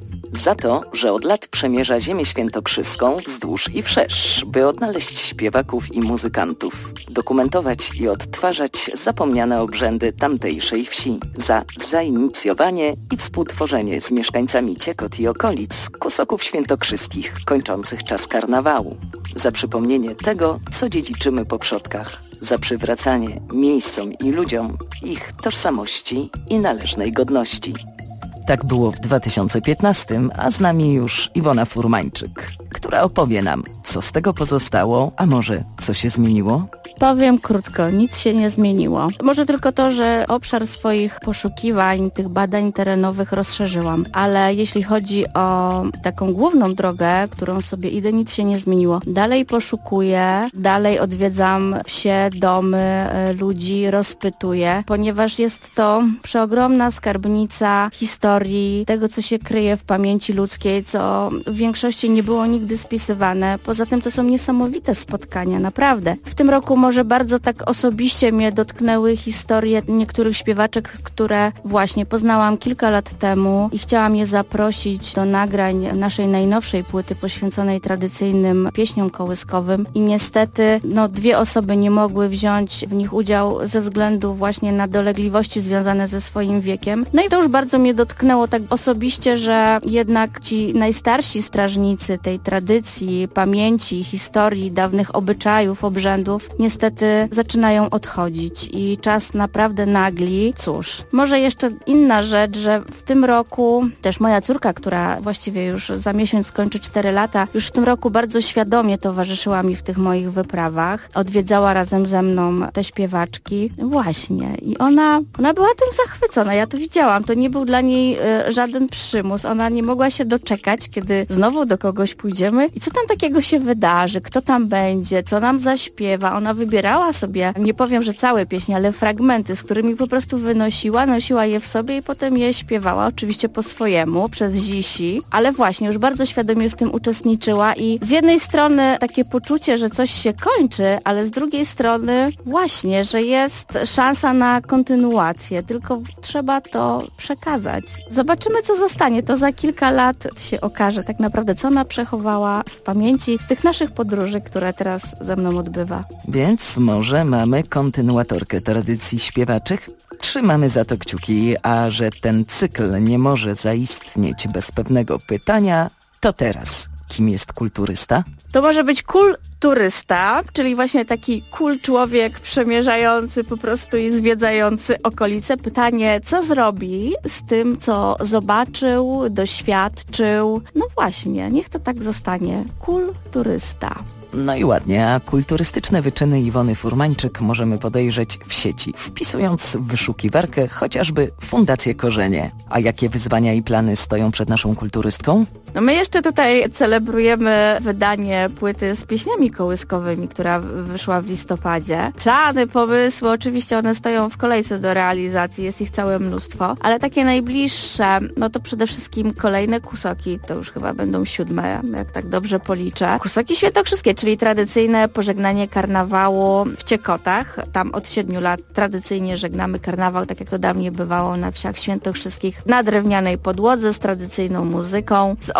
za to, że od lat przemierza ziemię świętokrzyską wzdłuż i wszerz, by odnaleźć śpiewaków i muzykantów, dokumentować i odtwarzać zapomniane obrzędy tamtejszej wsi, za zainicjowanie i współtworzenie z mieszkańcami Ciekot i okolic kusoków świętokrzyskich kończących czas karnawału, za przypomnienie tego, co dziedziczymy po przodkach, za przywracanie miejscom i ludziom ich tożsamości i należnej godności. Tak było w dwa tysiące piętnastym, a z nami już Iwona Furmańczyk, która opowie nam, co z tego pozostało, a może co się zmieniło?
Powiem krótko, nic się nie zmieniło. Może tylko to, że obszar swoich poszukiwań, tych badań terenowych rozszerzyłam, ale jeśli chodzi o taką główną drogę, którą sobie idę, nic się nie zmieniło. Dalej poszukuję, dalej odwiedzam wsie, domy, ludzi, rozpytuję, ponieważ jest to przeogromna skarbnica historii, tego, co się kryje w pamięci ludzkiej, co w większości nie było nigdy spisywane. Poza tym to są niesamowite spotkania, naprawdę. W tym roku może bardzo tak osobiście mnie dotknęły historie niektórych śpiewaczek, które właśnie poznałam kilka lat temu i chciałam je zaprosić do nagrań naszej najnowszej płyty poświęconej tradycyjnym pieśniom kołyskowym i niestety no, dwie osoby nie mogły wziąć w nich udziału ze względu właśnie na dolegliwości związane ze swoim wiekiem. No i to już bardzo mnie dotknęło tak osobiście, że jednak ci najstarsi strażnicy tej tradycji, pamięci, historii, dawnych obyczajów, obrzędów niestety zaczynają odchodzić i czas naprawdę nagli. Cóż, może jeszcze inna rzecz, że w tym roku też moja córka, która właściwie już za miesiąc skończy cztery lata, już w tym roku bardzo świadomie towarzyszyła mi w tych moich wyprawach. Odwiedzała razem ze mną te śpiewaczki. Właśnie. I ona, ona była tym zachwycona. Ja to widziałam. To nie był dla niej y, żaden przymus. Ona nie mogła się doczekać, kiedy znowu do kogoś pójdziemy i co tam takiego się wydarzy, kto tam będzie, co nam zaśpiewa. Ona wybierała sobie, nie powiem, że całe pieśni, ale fragmenty, z którymi po prostu wynosiła, nosiła je w sobie i potem je śpiewała, oczywiście po swojemu, przez Zisi, ale właśnie już bardzo świadomie w tym uczestniczyła i z jednej strony takie poczucie, że coś się kończy, ale z drugiej strony właśnie, że jest szansa na kontynuację, tylko trzeba to przekazać. Zobaczymy, co zostanie. To za kilka lat się okaże tak naprawdę, co ona przechowała w pamięci z tych naszych podróży, które teraz ze mną odbywa.
Więc może mamy kontynuatorkę tradycji śpiewaczych? Trzymamy za to kciuki, a że ten cykl nie może zaistnieć bez pewnego pytania, to teraz, kim jest kulturysta?
To może być kulturysta, czyli właśnie taki cool człowiek przemierzający po prostu i zwiedzający okolice. Pytanie, co zrobi z tym, co zobaczył, doświadczył? No właśnie, niech to tak zostanie. Kulturysta.
No i ładnie, a kulturystyczne wyczyny Iwony Furmańczyk możemy podejrzeć w sieci, wpisując w wyszukiwarkę chociażby Fundację Korzenie. A jakie wyzwania i plany stoją przed naszą kulturystką?
No my jeszcze tutaj celebrujemy wydanie płyty z pieśniami kołyskowymi, która wyszła w listopadzie. Plany, pomysły, oczywiście one stoją w kolejce do realizacji, jest ich całe mnóstwo, ale takie najbliższe, no to przede wszystkim kolejne kusoki, to już chyba będą siódme, jak tak dobrze policzę. Kusoki świętokrzyskie, czyli tradycyjne pożegnanie karnawału w Ciekotach. Tam od siedmiu lat tradycyjnie żegnamy karnawał, tak jak to dawniej bywało na wsiach świętokrzyskich, na drewnianej podłodze z tradycyjną muzyką, z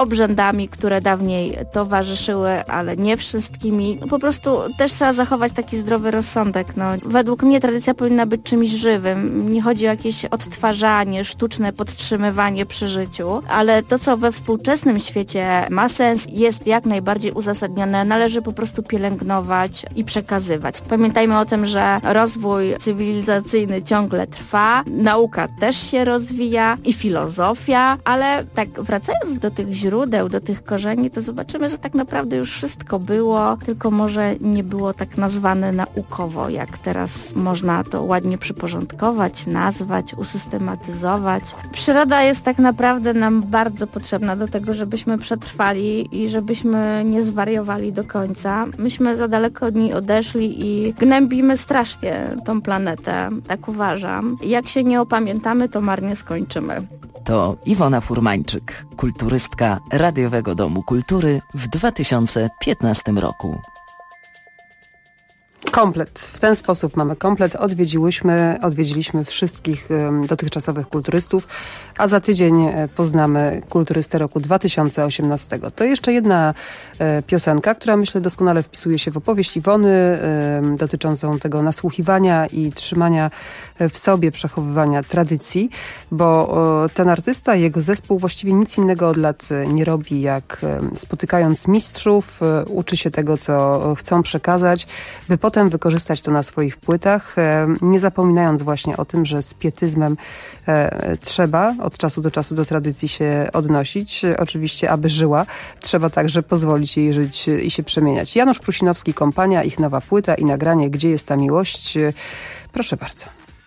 obrzędami, które dawniej towarzyszyły, ale nie wszystkimi. Po prostu też trzeba zachować taki zdrowy rozsądek. No, według mnie tradycja powinna być czymś żywym. Nie chodzi o jakieś odtwarzanie, sztuczne podtrzymywanie przy życiu, ale to, co we współczesnym świecie ma sens, jest jak najbardziej uzasadnione. Należy po prostu pielęgnować i przekazywać. Pamiętajmy o tym, że rozwój cywilizacyjny ciągle trwa, nauka też się rozwija i filozofia, ale tak wracając do tych źródeł, do tych korzeni, to zobaczymy, że tak naprawdę już wszystko było, tylko może nie było tak nazwane naukowo, jak teraz można to ładnie przyporządkować, nazwać, usystematyzować. Przyroda jest tak naprawdę nam bardzo potrzebna do tego, żebyśmy przetrwali i żebyśmy nie zwariowali do końca. Myśmy za daleko od niej odeszli i gnębimy strasznie tą planetę, tak uważam. Jak się nie opamiętamy, to marnie skończymy.
To Iwona Furmańczyk, kulturystka Radiowego Domu Kultury w dwa tysiące piętnastym roku.
Komplet. W ten sposób mamy komplet. Odwiedziłyśmy, odwiedziliśmy wszystkich um, dotychczasowych kulturystów, a za tydzień poznamy kulturystę roku dwa tysiące osiemnastego. To jeszcze jedna e, piosenka, która myślę doskonale wpisuje się w opowieść Iwony e, dotyczącą tego nasłuchiwania i trzymania w sobie, przechowywania tradycji, bo o, ten artysta, jego zespół właściwie nic innego od lat nie robi, jak e, spotykając mistrzów, e, uczy się tego, co chcą przekazać, by potem wykorzystać to na swoich płytach, nie zapominając właśnie o tym, że z pietyzmem trzeba od czasu do czasu do tradycji się odnosić. Oczywiście, aby żyła, trzeba także pozwolić jej żyć i się przemieniać. Janusz Prusinowski, Kompania, ich nowa płyta i nagranie Gdzie jest ta miłość? Proszę bardzo.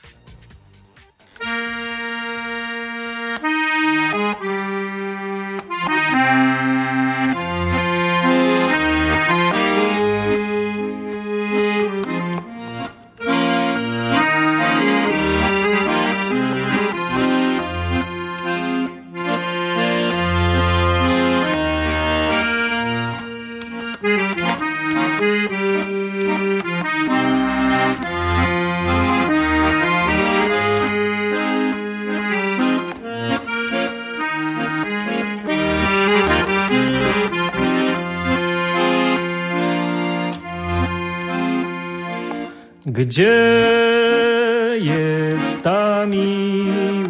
Gdzie jest ta miłość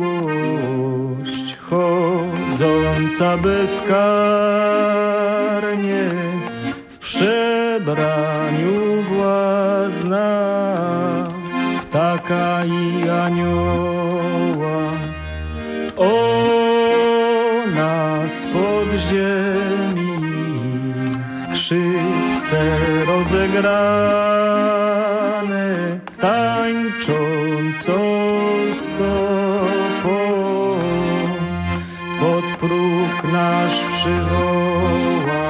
chodząca bezkarnie w przebraniu błazna, ptaka i anioła? Ona spod ziemi skrzypce rozegrane tańcząco stopą pod próg nasz przywoła.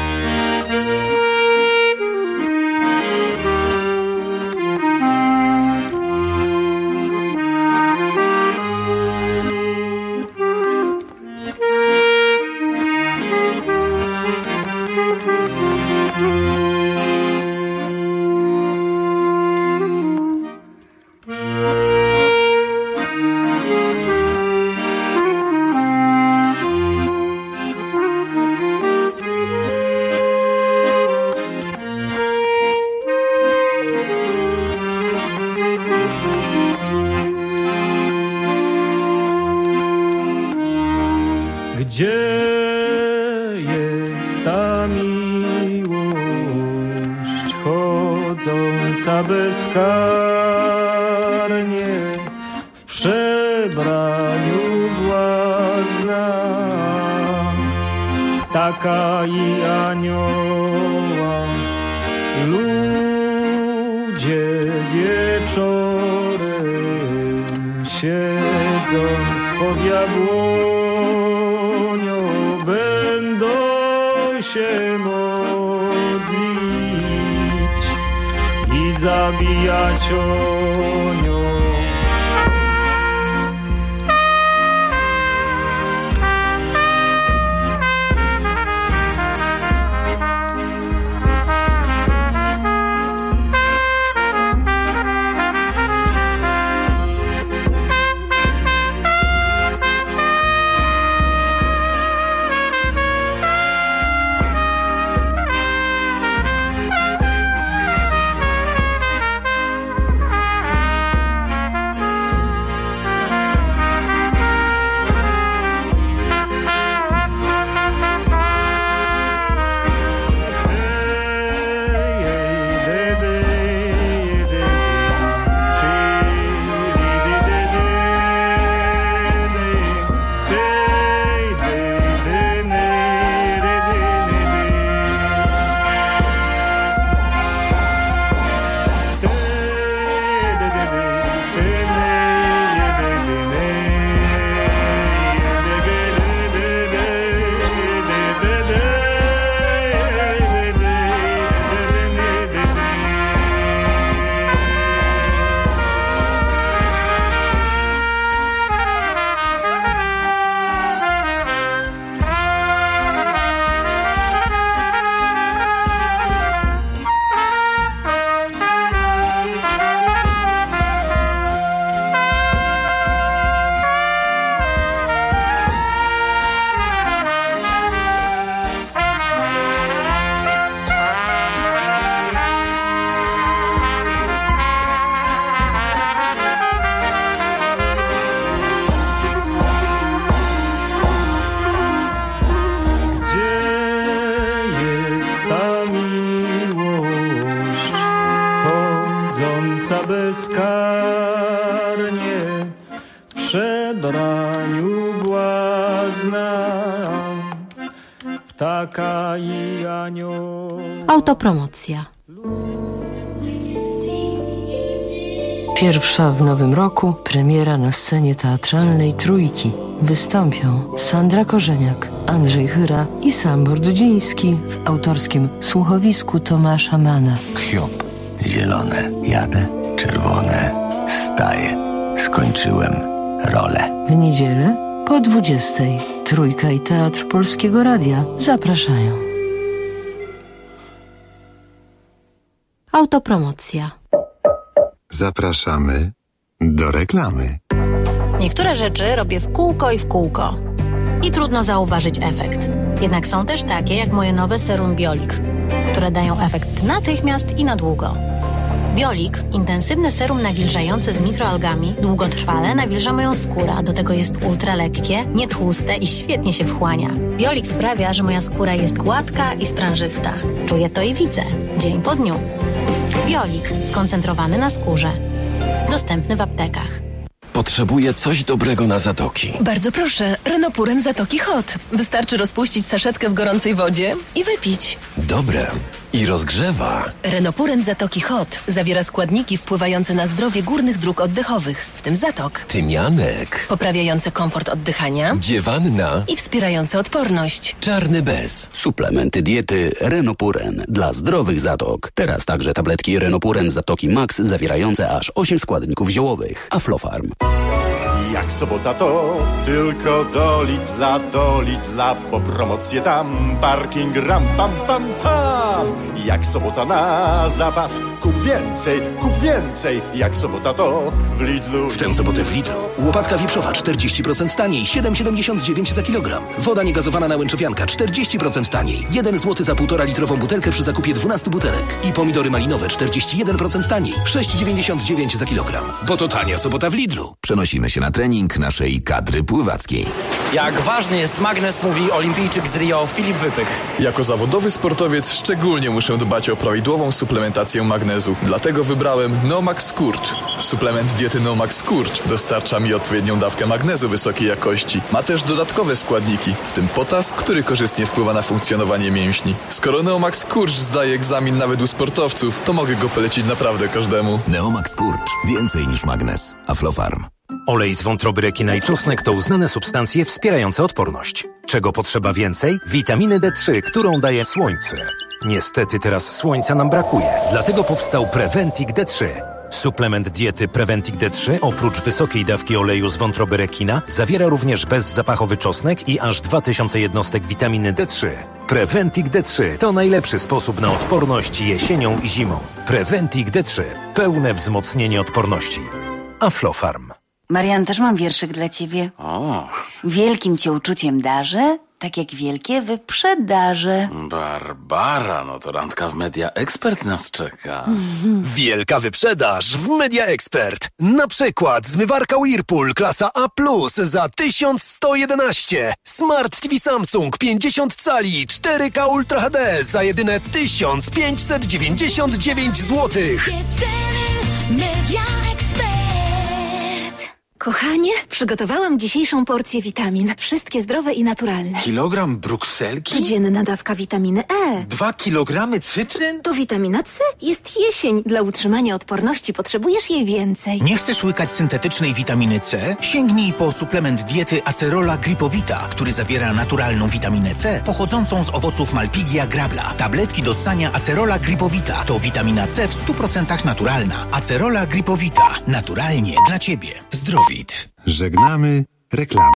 Gdzie jest ta miłość chodząca bezkarnie w przebraniu błazna, ptaka i anioła? Ludzie wieczorem siedząc pod jabłonią będą się modlić i zabijać o nią. bezkarnie w przebraniu błazna, ptaka i anioła.
Autopromocja.
Pierwsza w nowym roku premiera na scenie teatralnej Trójki. Wystąpią Sandra Korzeniak, Andrzej Chyra i Sambor Dudziński w autorskim słuchowisku Tomasza Mana.
Hiob. Zielone. Jadę. Czerwone. Staję. Skończyłem rolę.
W niedzielę po dwudziestej Trójka i Teatr Polskiego Radia zapraszają.
Autopromocja.
Zapraszamy do reklamy.
Niektóre rzeczy robię w kółko i w kółko. I trudno zauważyć efekt. Jednak są też takie jak moje nowe serum Biolik, które dają efekt natychmiast i na długo. Biolik, intensywne serum nawilżające z mikroalgami, długotrwale nawilża moją skórę, a do tego jest ultra lekkie, nietłuste i świetnie się wchłania. Biolik sprawia, że moja skóra jest gładka i sprężysta. Czuję to i widzę, dzień po dniu. Biolik, skoncentrowany na skórze. Dostępny w aptekach.
Potrzebuję coś dobrego na zatoki.
Bardzo proszę, Renopuren Zatoki Hot. Wystarczy rozpuścić saszetkę w gorącej wodzie i wypić.
Dobre. I rozgrzewa.
Renopuren Zatoki Hot zawiera składniki wpływające na zdrowie górnych dróg oddechowych, w tym zatok.
Tymianek.
Poprawiające komfort oddychania.
Dziewanna.
I wspierające odporność.
Czarny bez.
Suplementy diety Renopuren dla zdrowych zatok. Teraz także tabletki Renopuren Zatoki Max zawierające aż osiem składników ziołowych. Aflofarm.
Jak sobota to tylko do Lidla, do Lidla, bo promocje tam, parking ram, pam, pam, pam. Jak sobota na zapas, kup więcej, kup więcej. Jak sobota to w Lidlu.
W tę sobotę w Lidlu. Łopatka wieprzowa czterdzieści procent taniej, siedem siedemdziesiąt dziewięć za kilogram. Woda niegazowana na łęczowianka czterdzieści procent taniej, jeden złoty za półtora litrową butelkę przy zakupie dwunastu butelek. I pomidory malinowe czterdzieści jeden procent taniej, sześć dziewięćdziesiąt dziewięć za kilogram. Bo to tania sobota w Lidlu.
Przenosimy się na trening naszej kadry pływackiej.
Jak ważny jest magnes, mówi olimpijczyk z Rio Filip Wypych.
Jako zawodowy sportowiec szczególnie muszę dbać o prawidłową suplementację magnezu. Dlatego wybrałem Nomax Skurcz. Suplement diety Nomax Skurcz dostarcza mi odpowiednią dawkę magnezu wysokiej jakości. Ma też dodatkowe składniki, w tym potas, który korzystnie wpływa na funkcjonowanie mięśni. Skoro Neomax Skurcz zdaje egzamin nawet u sportowców, to mogę go polecić naprawdę każdemu.
Neomax Skurcz. Więcej niż magnes. Aflofarm.
Olej z wątroby rekina i czosnek to uznane substancje wspierające odporność. Czego potrzeba więcej? Witaminy D trzy, którą daje słońce. Niestety teraz słońca nam brakuje, dlatego powstał Preventic D trzy. Suplement diety Preventic D trzy oprócz wysokiej dawki oleju z wątroby rekina zawiera również bezzapachowy czosnek i aż dwa tysiące jednostek witaminy D trzy. Preventic D trzy to najlepszy sposób na odporność jesienią i zimą. Preventic D trzy. Pełne wzmocnienie odporności. Aflofarm.
Marian, też mam wierszyk dla ciebie.
O.
Wielkim cię uczuciem darzę, tak jak wielkie wyprzedaże.
Barbara, no to randka w Media Expert nas czeka.
Wielka wyprzedaż w Media Expert. Na przykład zmywarka Whirlpool klasa A plus za tysiąc sto jedenaście. Smart T V Samsung pięćdziesiąt cali cztery K Ultra H D za jedyne tysiąc pięćset dziewięćdziesiąt dziewięć złotych.
Media Expert.
Kochanie, przygotowałam dzisiejszą porcję witamin. Wszystkie zdrowe i naturalne.
Kilogram brukselki?
Codzienna dawka witaminy E.
Dwa kilogramy cytryn?
To witamina C. Jest jesień. Dla utrzymania odporności potrzebujesz jej więcej.
Nie chcesz łykać syntetycznej witaminy C? Sięgnij po suplement diety Acerola Gripowita, który zawiera naturalną witaminę C pochodzącą z owoców Malpighia grabla. Tabletki do ssania Acerola Gripowita to witamina C w stu procentach naturalna. Acerola Gripowita. Naturalnie dla Ciebie. Zdrowit.
Żegnamy reklamy.